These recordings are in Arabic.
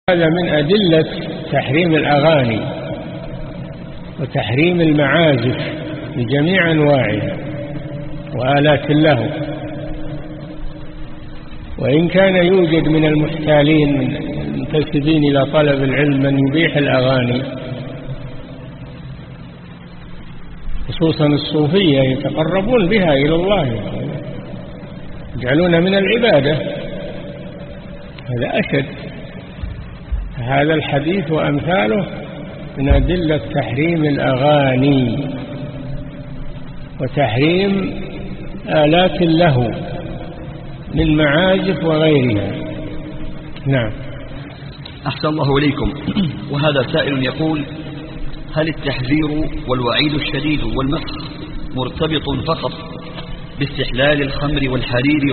هذا من أدلة تحريم الأغاني وتحريم المعازف بجميع أنواعها وآلات اللهو. وإن كان يوجد من المحتالين من المنتسبين إلى طلب العلم من يبيح الأغاني، خصوصا الصوفية يتقربون بها إلى الله، يجعلون من العبادة، هذا أشد. هذا الحديث وأمثاله من أدلة تحريم الأغاني وتحريم آلات اللهو من معازف وغيرها. نعم. أحسن الله إليكم. وهذا سائل يقول: هل التحذير والوعيد الشديد والمسخ مرتبط فقط باستحلال الخمر والحرير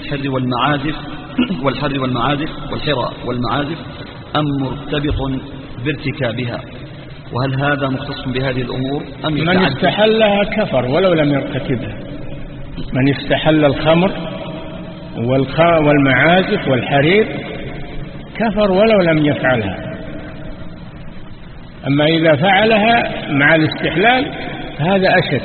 والحرى والمعازف أم مرتبط بارتكابها؟ وهل هذا مختص بهذه الأمور أم من استحلها كفر ولو لم يرتكبها. من استحل الخمر والمعازف والحرير كفر ولو لم يفعلها. أما إذا فعلها مع الاستحلال هذا أشد.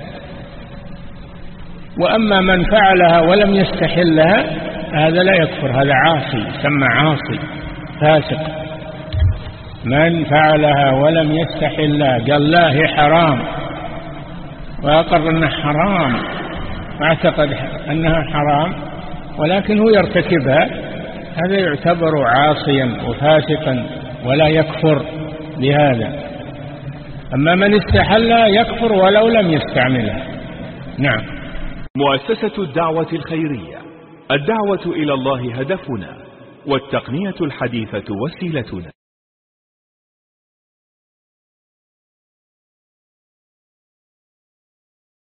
وأما من فعلها ولم يستحلها هذا لا يكفر، هذا عاصي، يسمى عاصي فاسق. من فعلها ولم يستحلها قال لا هي حرام وأقر أنها حرام واعتقد أنها حرام ولكن هو يرتكبها، هذا يعتبر عاصيا وفاسقا ولا يكفر بهذا. أما من استحلها يكفر ولو لم يستعملها. نعم. مؤسسة الدعوة الخيرية، الدعوة إلى الله هدفنا، والتقنية الحديثة وسيلتنا.